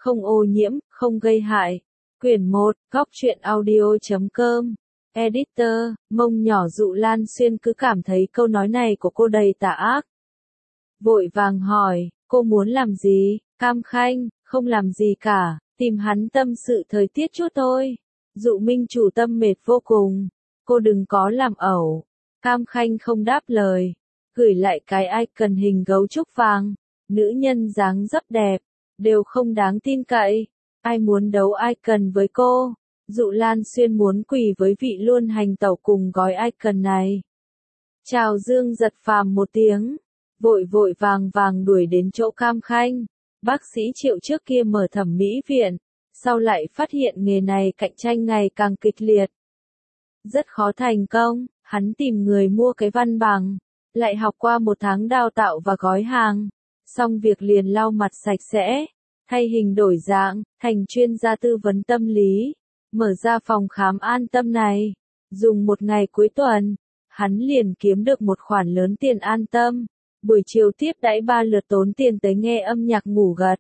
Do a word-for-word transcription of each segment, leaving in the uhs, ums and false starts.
không ô nhiễm, không gây hại. Quyển một, góc truyện audio chấm com. Editor, mông nhỏ Dụ Lan Xuyên cứ cảm thấy câu nói này của cô đầy tà ác. Vội vàng hỏi, cô muốn làm gì? Cam Khanh, không làm gì cả, tìm hắn tâm sự thời tiết chút thôi. Dụ Minh chủ tâm mệt vô cùng, cô đừng có làm ẩu. Cam Khanh không đáp lời, gửi lại cái icon hình gấu trúc vàng. Nữ nhân dáng dấp đẹp, đều không đáng tin cậy. Ai muốn đấu icon với cô? Dụ Lan Xuyên muốn quỳ với vị luôn hành tẩu cùng gói icon này. Chào Dương giật phàm một tiếng, vội vội vàng vàng đuổi đến chỗ Cam Khanh. Bác sĩ Triệu trước kia mở thẩm mỹ viện, sau lại phát hiện nghề này cạnh tranh ngày càng kịch liệt. Rất khó thành công, hắn tìm người mua cái văn bằng, lại học qua một tháng đào tạo và gói hàng, xong việc liền lau mặt sạch sẽ, thay hình đổi dạng, thành chuyên gia tư vấn tâm lý, mở ra phòng khám an tâm này. Dùng một ngày cuối tuần, hắn liền kiếm được một khoản lớn tiền an tâm, buổi chiều tiếp đãi ba lượt tốn tiền tới nghe âm nhạc ngủ gật.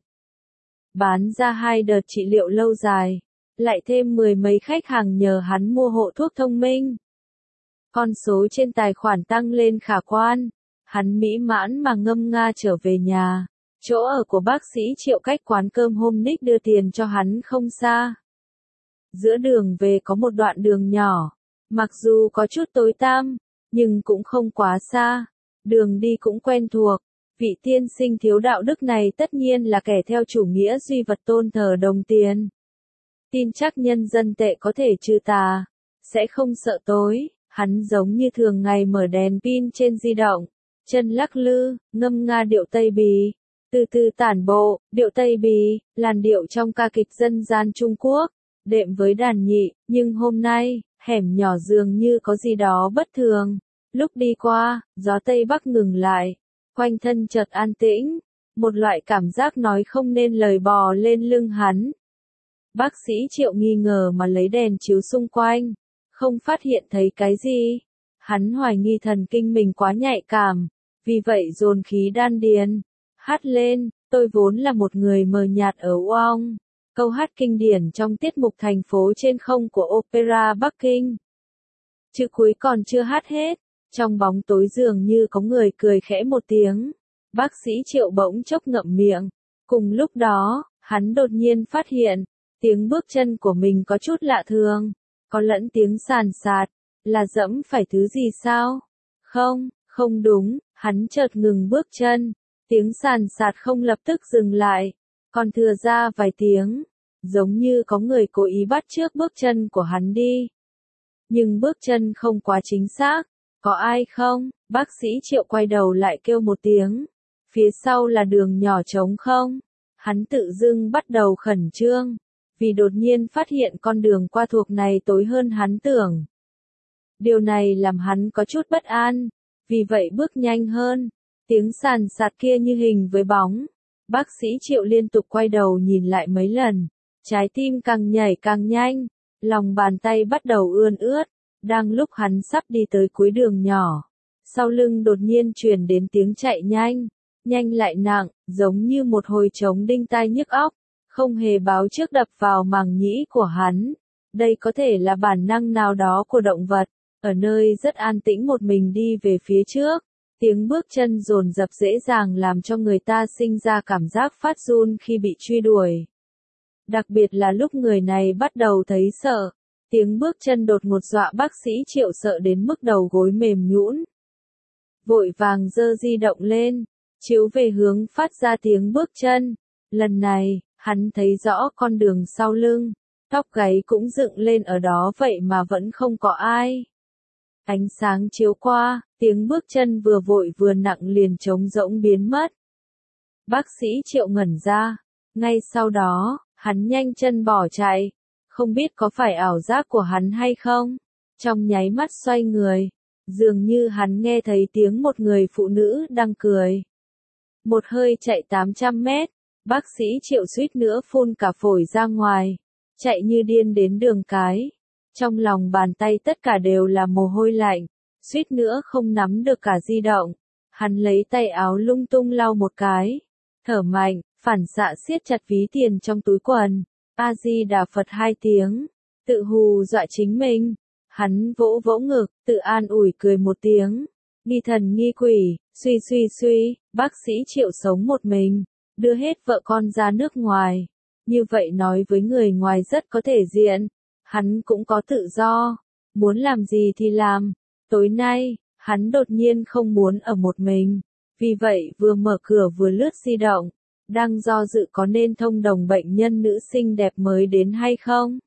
Bán ra hai đợt trị liệu lâu dài, lại thêm mười mấy khách hàng nhờ hắn mua hộ thuốc thông minh. Con số trên tài khoản tăng lên khả quan, hắn mỹ mãn mà ngâm nga trở về nhà. Chỗ ở của bác sĩ Triệu cách quán cơm hôm Nick đưa tiền cho hắn không xa. Giữa đường về có một đoạn đường nhỏ, mặc dù có chút tối tăm, nhưng cũng không quá xa. Đường đi cũng quen thuộc, vị tiên sinh thiếu đạo đức này tất nhiên là kẻ theo chủ nghĩa duy vật tôn thờ đồng tiền. Tin chắc nhân dân tệ có thể trừ tà, sẽ không sợ tối, hắn giống như thường ngày mở đèn pin trên di động, chân lắc lư, ngâm nga điệu Tây Bì, từ từ tản bộ. Điệu Tây Bì, làn điệu trong ca kịch dân gian Trung Quốc, đệm với đàn nhị, nhưng hôm nay, hẻm nhỏ dường như có gì đó bất thường. Lúc đi qua, gió Tây Bắc ngừng lại, quanh thân chợt an tĩnh, một loại cảm giác nói không nên lời bò lên lưng hắn. Bác sĩ Triệu nghi ngờ mà lấy đèn chiếu xung quanh, không phát hiện thấy cái gì. Hắn hoài nghi thần kinh mình quá nhạy cảm, vì vậy dồn khí đan điền, hát lên, tôi vốn là một người mờ nhạt ở Uong. Câu hát kinh điển trong tiết mục Thành phố trên không của Opera Bắc Kinh. Chữ cuối còn chưa hát hết, trong bóng tối dường như có người cười khẽ một tiếng. Bác sĩ Triệu bỗng chốc ngậm miệng. Cùng lúc đó, hắn đột nhiên phát hiện, tiếng bước chân của mình có chút lạ thường, có lẫn tiếng sàn sạt, là dẫm phải thứ gì sao? Không, không đúng, hắn chợt ngừng bước chân, tiếng sàn sạt không lập tức dừng lại, còn thừa ra vài tiếng, giống như có người cố ý bắt chước bước chân của hắn đi. Nhưng bước chân không quá chính xác, có ai không? Bác sĩ Triệu quay đầu lại kêu một tiếng, phía sau là đường nhỏ trống không? Hắn tự dưng bắt đầu khẩn trương, vì đột nhiên phát hiện con đường qua thuộc này tối hơn hắn tưởng. Điều này làm hắn có chút bất an, vì vậy bước nhanh hơn. Tiếng sàn sạt kia như hình với bóng. Bác sĩ Triệu liên tục quay đầu nhìn lại mấy lần, trái tim càng nhảy càng nhanh, lòng bàn tay bắt đầu ươn ướt. Đang lúc hắn sắp đi tới cuối đường nhỏ, sau lưng đột nhiên truyền đến tiếng chạy nhanh, nhanh lại nặng, giống như một hồi trống đinh tai nhức óc, không hề báo trước đập vào màng nhĩ của hắn. Đây có thể là bản năng nào đó của động vật, ở nơi rất an tĩnh một mình đi về phía trước. Tiếng bước chân dồn dập dễ dàng làm cho người ta sinh ra cảm giác phát run khi bị truy đuổi. Đặc biệt là lúc người này bắt đầu thấy sợ. Tiếng bước chân đột ngột dọa bác sĩ Triệu sợ đến mức đầu gối mềm nhũn. Vội vàng giơ di động lên, chiếu về hướng phát ra tiếng bước chân. Lần này, hắn thấy rõ con đường sau lưng, tóc gáy cũng dựng lên ở đó vậy mà vẫn không có ai. Ánh sáng chiếu qua, tiếng bước chân vừa vội vừa nặng liền trống rỗng biến mất. Bác sĩ Triệu ngẩn ra, ngay sau đó, hắn nhanh chân bỏ chạy. Không biết có phải ảo giác của hắn hay không? Trong nháy mắt xoay người, dường như hắn nghe thấy tiếng một người phụ nữ đang cười. Một hơi chạy tám trăm mét, bác sĩ Triệu suýt nữa phun cả phổi ra ngoài, chạy như điên đến đường cái. Trong lòng bàn tay tất cả đều là mồ hôi lạnh, suýt nữa không nắm được cả di động. Hắn lấy tay áo lung tung lau một cái, thở mạnh, phản xạ siết chặt ví tiền trong túi quần. A Di Đà Phật hai tiếng, tự hù dọa chính mình. Hắn vỗ vỗ ngực, tự an ủi cười một tiếng. Nghi thần nghi quỷ, suy suy suy, bác sĩ Triệu sống một mình, đưa hết vợ con ra nước ngoài. Như vậy nói với người ngoài rất có thể diện, hắn cũng có tự do, muốn làm gì thì làm. Tối nay, hắn đột nhiên không muốn ở một mình, vì vậy vừa mở cửa vừa lướt di động, đang do dự có nên thông đồng bệnh nhân nữ xinh đẹp mới đến hay không.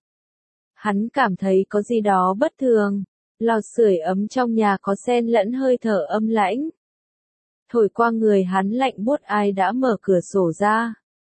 Hắn cảm thấy có gì đó bất thường, lò sưởi ấm trong nhà có xen lẫn hơi thở âm lãnh. Thổi qua người hắn lạnh buốt, ai đã mở cửa sổ ra.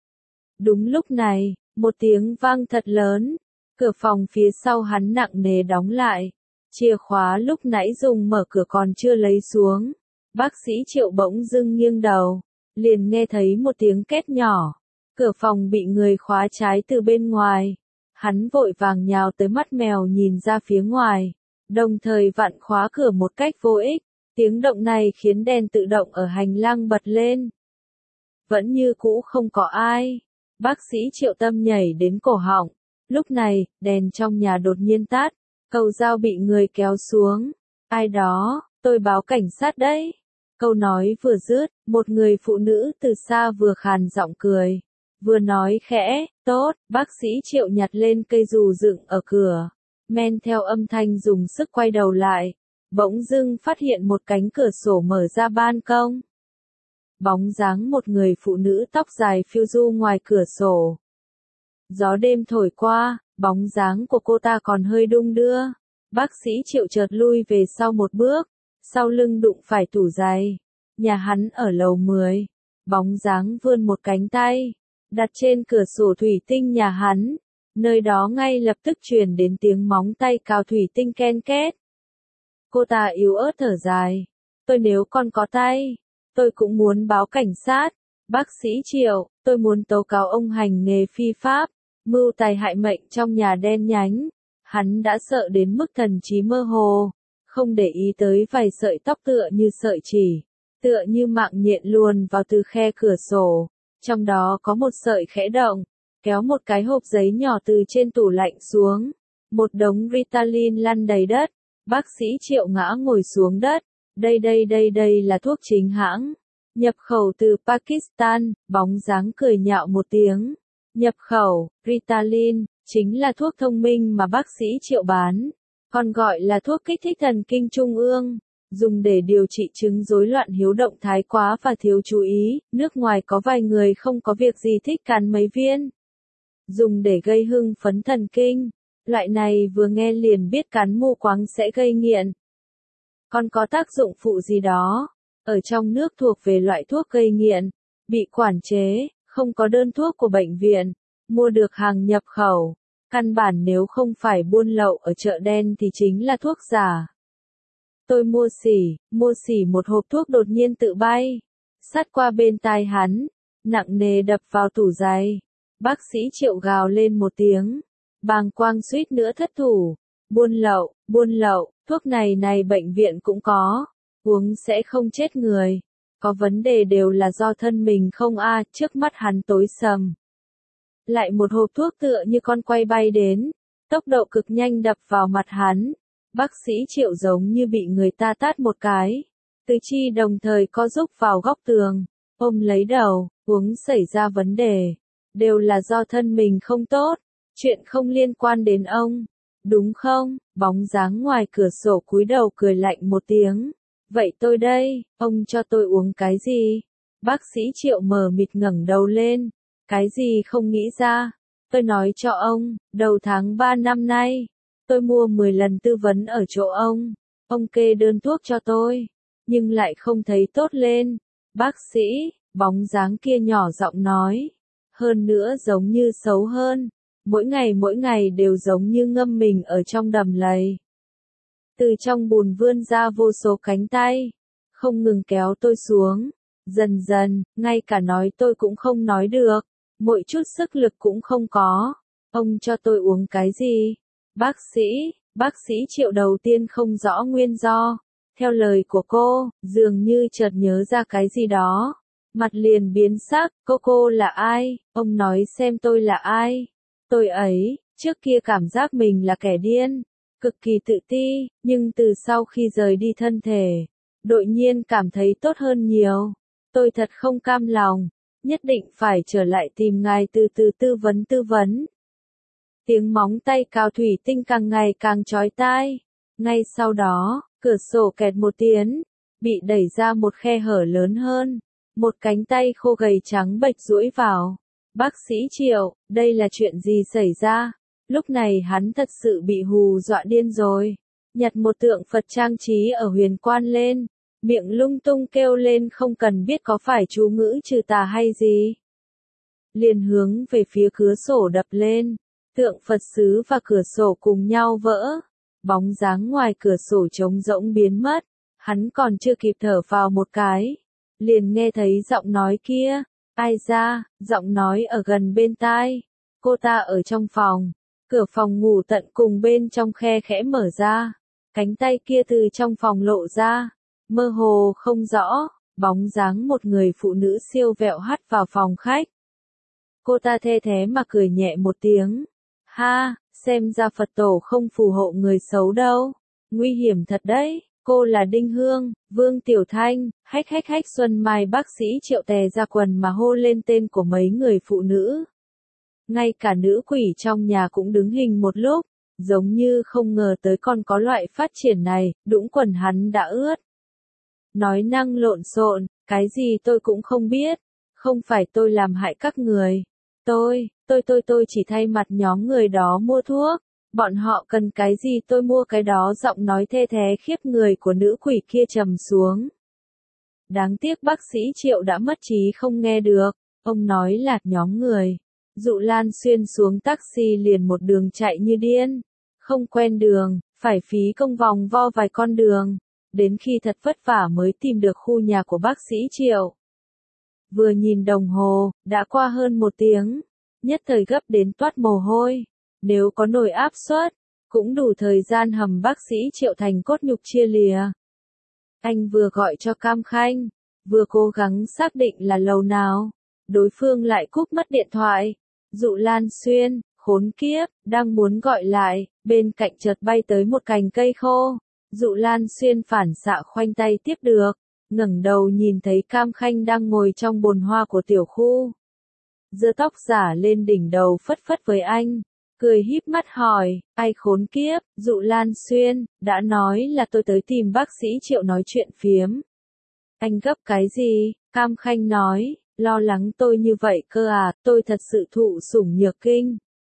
Đúng lúc này, một tiếng vang thật lớn, cửa phòng phía sau hắn nặng nề đóng lại. Chìa khóa lúc nãy dùng mở cửa còn chưa lấy xuống. Bác sĩ Triệu bỗng dưng nghiêng đầu, liền nghe thấy một tiếng két nhỏ. Cửa phòng bị người khóa trái từ bên ngoài. Hắn vội vàng nhào tới mắt mèo nhìn ra phía ngoài, đồng thời vặn khóa cửa một cách vô ích. Tiếng động này khiến đèn tự động ở hành lang bật lên. Vẫn như cũ không có ai. Bác sĩ Triệu tâm nhảy đến cổ họng. Lúc này, đèn trong nhà đột nhiên tắt, cầu dao bị người kéo xuống. Ai đó, tôi báo cảnh sát đấy. Câu nói vừa dứt, một người phụ nữ từ xa vừa khàn giọng cười, vừa nói khẽ, tốt. Bác sĩ Triệu nhặt lên cây dù dựng ở cửa, men theo âm thanh dùng sức quay đầu lại, bỗng dưng phát hiện một cánh cửa sổ mở ra ban công. Bóng dáng một người phụ nữ tóc dài phiêu du ngoài cửa sổ. Gió đêm thổi qua, bóng dáng của cô ta còn hơi đung đưa. Bác sĩ Triệu chợt lui về sau một bước, sau lưng đụng phải tủ giày. Nhà hắn ở lầu mười. Bóng dáng vươn một cánh tay, đặt trên cửa sổ thủy tinh nhà hắn. Nơi đó ngay lập tức truyền đến tiếng móng tay cào thủy tinh ken két. Cô ta yếu ớt thở dài. Tôi nếu còn có tay, tôi cũng muốn báo cảnh sát. Bác sĩ Triệu, tôi muốn tố cáo ông hành nghề phi pháp, mưu tài hại mệnh trong nhà đen nhánh. Hắn đã sợ đến mức thần trí mơ hồ, không để ý tới vài sợi tóc tựa như sợi chỉ, tựa như mạng nhện luồn vào từ khe cửa sổ. Trong đó có một sợi khẽ động, kéo một cái hộp giấy nhỏ từ trên tủ lạnh xuống. Một đống Ritalin lăn đầy đất. Bác sĩ Triệu ngã ngồi xuống đất. Đây đây đây đây là thuốc chính hãng, nhập khẩu từ Pakistan. Bóng dáng cười nhạo một tiếng. Nhập khẩu, Ritalin, chính là thuốc thông minh mà bác sĩ Triệu bán, còn gọi là thuốc kích thích thần kinh trung ương, dùng để điều trị chứng rối loạn hiếu động thái quá và thiếu chú ý. Nước ngoài có vài người không có việc gì thích cắn mấy viên, dùng để gây hưng phấn thần kinh. Loại này vừa nghe liền biết cắn mù quáng sẽ gây nghiện. Còn có tác dụng phụ gì đó, ở trong nước thuộc về loại thuốc gây nghiện, bị quản chế, không có đơn thuốc của bệnh viện, mua được hàng nhập khẩu. Căn bản nếu không phải buôn lậu ở chợ đen thì chính là thuốc giả. Tôi mua xỉ, mua xỉ một hộp thuốc đột nhiên tự bay, sát qua bên tai hắn, nặng nề đập vào tủ giày. Bác sĩ Triệu gào lên một tiếng, bàng quang suýt nữa thất thủ. Buôn lậu, buôn lậu, thuốc này này bệnh viện cũng có, uống sẽ không chết người. Có vấn đề đều là do thân mình không a. À, trước mắt hắn tối sầm. Lại một hộp thuốc tựa như con quay bay đến, tốc độ cực nhanh đập vào mặt hắn. Bác sĩ Triệu giống như bị người ta tát một cái, tứ chi đồng thời co rúm vào góc tường, ôm lấy đầu, uống xảy ra vấn đề, đều là do thân mình không tốt, chuyện không liên quan đến ông, đúng không? Bóng dáng ngoài cửa sổ cúi đầu cười lạnh một tiếng. Vậy tôi đây, ông cho tôi uống cái gì? Bác sĩ Triệu mờ mịt ngẩng đầu lên. Cái gì không nghĩ ra? Tôi nói cho ông, đầu tháng ba năm nay, tôi mua mười lần tư vấn ở chỗ ông. Ông kê đơn thuốc cho tôi, nhưng lại không thấy tốt lên. Bác sĩ, bóng dáng kia nhỏ giọng nói. Hơn nữa giống như xấu hơn. Mỗi ngày mỗi ngày đều giống như ngâm mình ở trong đầm lầy. Từ trong bùn vươn ra vô số cánh tay, không ngừng kéo tôi xuống. Dần dần, ngay cả nói tôi cũng không nói được, mỗi chút sức lực cũng không có. Ông cho tôi uống cái gì? Bác sĩ, bác sĩ Triệu đầu tiên không rõ nguyên do. Theo lời của cô, dường như chợt nhớ ra cái gì đó. Mặt liền biến sắc, cô cô là ai, ông nói xem tôi là ai. Tôi ấy, trước kia cảm giác mình là kẻ điên, cực kỳ tự ti, nhưng từ sau khi rời đi thân thể, đột nhiên cảm thấy tốt hơn nhiều. Tôi thật không cam lòng, nhất định phải trở lại tìm ngài từ từ tư vấn tư vấn. Tiếng móng tay cào thủy tinh càng ngày càng chói tai. Ngay sau đó, cửa sổ kẹt một tiếng, bị đẩy ra một khe hở lớn hơn. Một cánh tay khô gầy trắng bệch duỗi vào. Bác sĩ Triệu, đây là chuyện gì xảy ra? Lúc này hắn thật sự bị hù dọa điên rồi. Nhặt một tượng Phật trang trí ở huyền quan lên. Miệng lung tung kêu lên không cần biết có phải chú ngữ trừ tà hay gì. Liền hướng về phía cửa sổ đập lên. Tượng Phật sứ và cửa sổ cùng nhau vỡ. Bóng dáng ngoài cửa sổ trống rỗng biến mất. Hắn còn chưa kịp thở vào một cái. Liền nghe thấy giọng nói kia. Ai ra, giọng nói ở gần bên tai. Cô ta ở trong phòng. Cửa phòng ngủ tận cùng bên trong khe khẽ mở ra. Cánh tay kia từ trong phòng lộ ra. Mơ hồ không rõ. Bóng dáng một người phụ nữ siêu vẹo hắt vào phòng khách. Cô ta the thế mà cười nhẹ một tiếng. Ha, xem ra Phật tổ không phù hộ người xấu đâu. Nguy hiểm thật đấy. Cô là Đinh Hương, Vương Tiểu Thanh, hách hách hách Xuân Mai bác sĩ Triệu tè ra quần mà hô lên tên của mấy người phụ nữ. Ngay cả nữ quỷ trong nhà cũng đứng hình một lúc, giống như không ngờ tới còn có loại phát triển này, đũng quần hắn đã ướt. Nói năng lộn xộn, cái gì tôi cũng không biết, không phải tôi làm hại các người. Tôi, tôi tôi tôi chỉ thay mặt nhóm người đó mua thuốc. Bọn họ cần cái gì tôi mua cái đó. Giọng nói thê thế khiếp người của nữ quỷ kia trầm xuống. Đáng tiếc bác sĩ Triệu đã mất trí không nghe được. Ông nói là nhóm người. Dụ Lan Xuyên xuống taxi liền một đường chạy như điên. Không quen đường, phải phí công vòng vo vài con đường. Đến khi thật vất vả mới tìm được khu nhà của bác sĩ Triệu. Vừa nhìn đồng hồ, đã qua hơn một tiếng. Nhất thời gấp đến toát mồ hôi. Nếu có nồi áp suất, cũng đủ thời gian hầm bác sĩ Triệu thành cốt nhục chia lìa. Anh vừa gọi cho Cam Khanh, vừa cố gắng xác định là lầu nào. Đối phương lại cúp mất điện thoại. Dụ Lan Xuyên, khốn kiếp, đang muốn gọi lại, bên cạnh chợt bay tới một cành cây khô. Dụ Lan Xuyên phản xạ khoanh tay tiếp được, ngẩng đầu nhìn thấy Cam Khanh đang ngồi trong bồn hoa của tiểu khu. Giơ tóc giả lên đỉnh đầu phất phất với anh. Cười híp mắt hỏi, ai khốn kiếp, Dụ Lan Xuyên, đã nói là tôi tới tìm bác sĩ Triệu nói chuyện phiếm. Anh gấp cái gì? Cam Khanh nói, lo lắng tôi như vậy cơ à, tôi thật sự thụ sủng nhược kinh.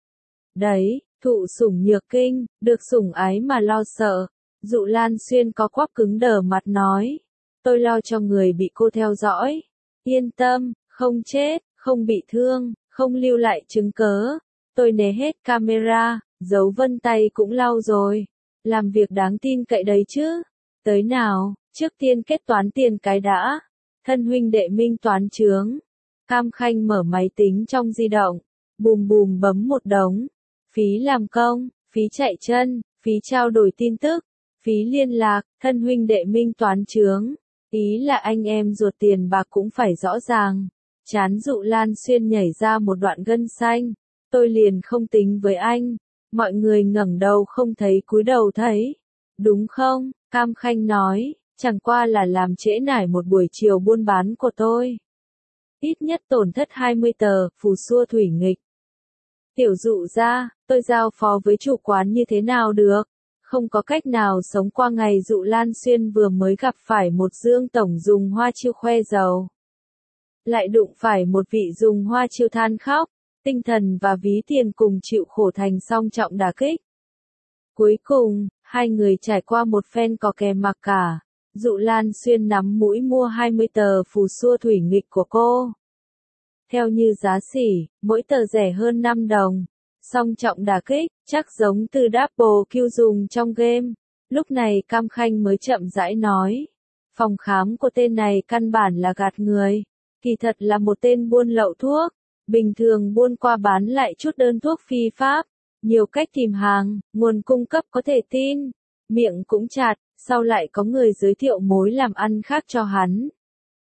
Đấy, thụ sủng nhược kinh, được sủng ái mà lo sợ. Dụ Lan Xuyên có quắp cứng đờ mặt nói, tôi lo cho người bị cô theo dõi. Yên tâm, không chết, không bị thương, không lưu lại chứng cớ. Tôi né hết camera, dấu vân tay cũng lau rồi. Làm việc đáng tin cậy đấy chứ. Tới nào, trước tiên kết toán tiền cái đã. Thân huynh đệ minh toán chướng. Cam Khanh mở máy tính trong di động. Bùm bùm bấm một đống. Phí làm công, phí chạy chân, phí trao đổi tin tức, phí liên lạc, thân huynh đệ minh toán chướng. Ý là anh em ruột tiền bạc cũng phải rõ ràng. Chán Dụ Lan Xuyên nhảy ra một đoạn gân xanh. Tôi liền không tính với anh. Mọi người ngẩng đầu không thấy cúi đầu thấy. Đúng không? Cam Khanh nói, chẳng qua là làm trễ nải một buổi chiều buôn bán của tôi. Ít nhất tổn thất hai mươi tờ, phù xua thủy nghịch. Tiểu Dụ ra, tôi giao phó với chủ quán như thế nào được? Không có cách nào sống qua ngày. Dụ Lan Xuyên vừa mới gặp phải một Dương tổng dùng hoa chiêu khoe giàu. Lại đụng phải một vị dùng hoa chiêu than khóc. Tinh thần và ví tiền cùng chịu khổ thành song trọng đả kích. Cuối cùng, hai người trải qua một phen cò kè mặc cả. Dụ Lan Xuyên nắm mũi mua hai mươi tờ phù xua thủy nghịch của cô. Theo như giá xỉ, mỗi tờ rẻ hơn năm đồng. Song trọng đả kích, chắc giống từ Double Q dùng trong game. Lúc này Cam Khanh mới chậm rãi nói. Phòng khám của tên này căn bản là gạt người. Kỳ thật là một tên buôn lậu thuốc. Bình thường buôn qua bán lại chút đơn thuốc phi pháp. Nhiều cách tìm hàng, nguồn cung cấp có thể tin. Miệng cũng chặt, sau lại có người giới thiệu mối làm ăn khác cho hắn.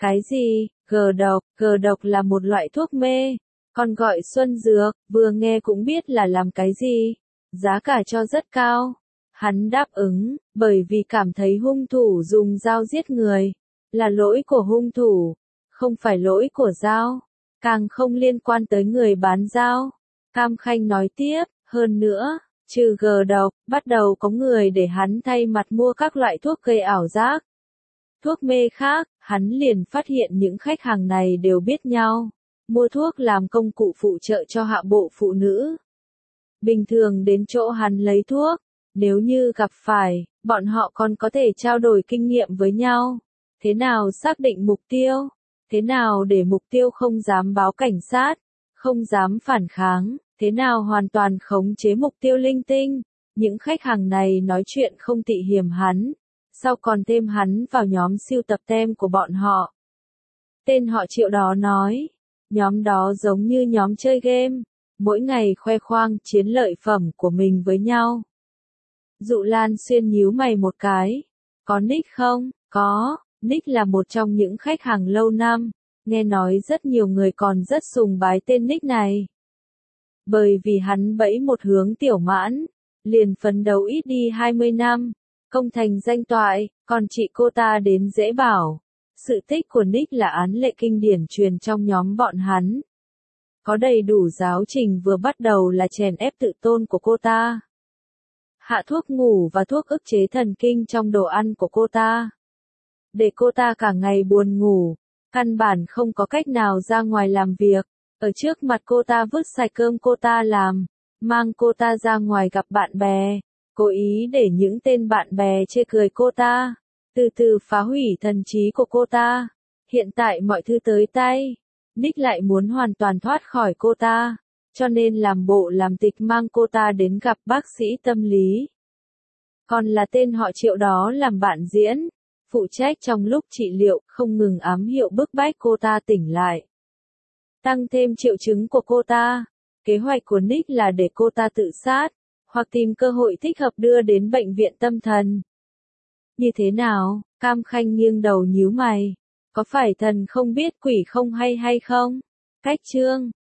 Cái gì? Gờ độc, gờ độc là một loại thuốc mê, còn gọi xuân dược, vừa nghe cũng biết là làm cái gì. Giá cả cho rất cao. Hắn đáp ứng, bởi vì cảm thấy hung thủ dùng dao giết người, là lỗi của hung thủ, không phải lỗi của dao, càng không liên quan tới người bán dao. Cam Khanh nói tiếp, hơn nữa, trừ gờ độc, bắt đầu có người để hắn thay mặt mua các loại thuốc gây ảo giác. Thuốc mê khác, hắn liền phát hiện những khách hàng này đều biết nhau, mua thuốc làm công cụ phụ trợ cho hạ bộ phụ nữ. Bình thường đến chỗ hắn lấy thuốc, nếu như gặp phải, bọn họ còn có thể trao đổi kinh nghiệm với nhau. Thế nào xác định mục tiêu? Thế nào để mục tiêu không dám báo cảnh sát, không dám phản kháng? Thế nào hoàn toàn khống chế mục tiêu linh tinh? Những khách hàng này nói chuyện không tị hiềm hắn, sau còn thêm hắn vào nhóm siêu tập tem của bọn họ. Tên họ Triệu đó nói, nhóm đó giống như nhóm chơi game, mỗi ngày khoe khoang chiến lợi phẩm của mình với nhau. Dụ Lan Xuyên nhíu mày một cái, có nick không? Có, nick là một trong những khách hàng lâu năm, nghe nói rất nhiều người còn rất sùng bái tên nick này. Bởi vì hắn bẫy một hướng tiểu mãn, liền phấn đấu ít đi hai mươi năm, công thành danh toại, còn chị cô ta đến dễ bảo. Sự tích của Nick là án lệ kinh điển truyền trong nhóm bọn hắn. Có đầy đủ giáo trình vừa bắt đầu là chèn ép tự tôn của cô ta. Hạ thuốc ngủ và thuốc ức chế thần kinh trong đồ ăn của cô ta. Để cô ta cả ngày buồn ngủ, căn bản không có cách nào ra ngoài làm việc. Ở trước mặt cô ta vứt sạch cơm cô ta làm, mang cô ta ra ngoài gặp bạn bè, cố ý để những tên bạn bè chê cười cô ta, từ từ phá hủy thần trí của cô ta. Hiện tại mọi thứ tới tay, Nick lại muốn hoàn toàn thoát khỏi cô ta, cho nên làm bộ làm tịch mang cô ta đến gặp bác sĩ tâm lý. Còn là tên họ Triệu đó làm bạn diễn, phụ trách trong lúc trị liệu, không ngừng ám hiệu bức bách cô ta tỉnh lại. Tăng thêm triệu chứng của cô ta. Kế hoạch của Nick là để cô ta tự sát, hoặc tìm cơ hội thích hợp đưa đến bệnh viện tâm thần. Như thế nào? Cam Khanh nghiêng đầu nhíu mày. Có phải thần không biết quỷ không hay hay không? Cách chương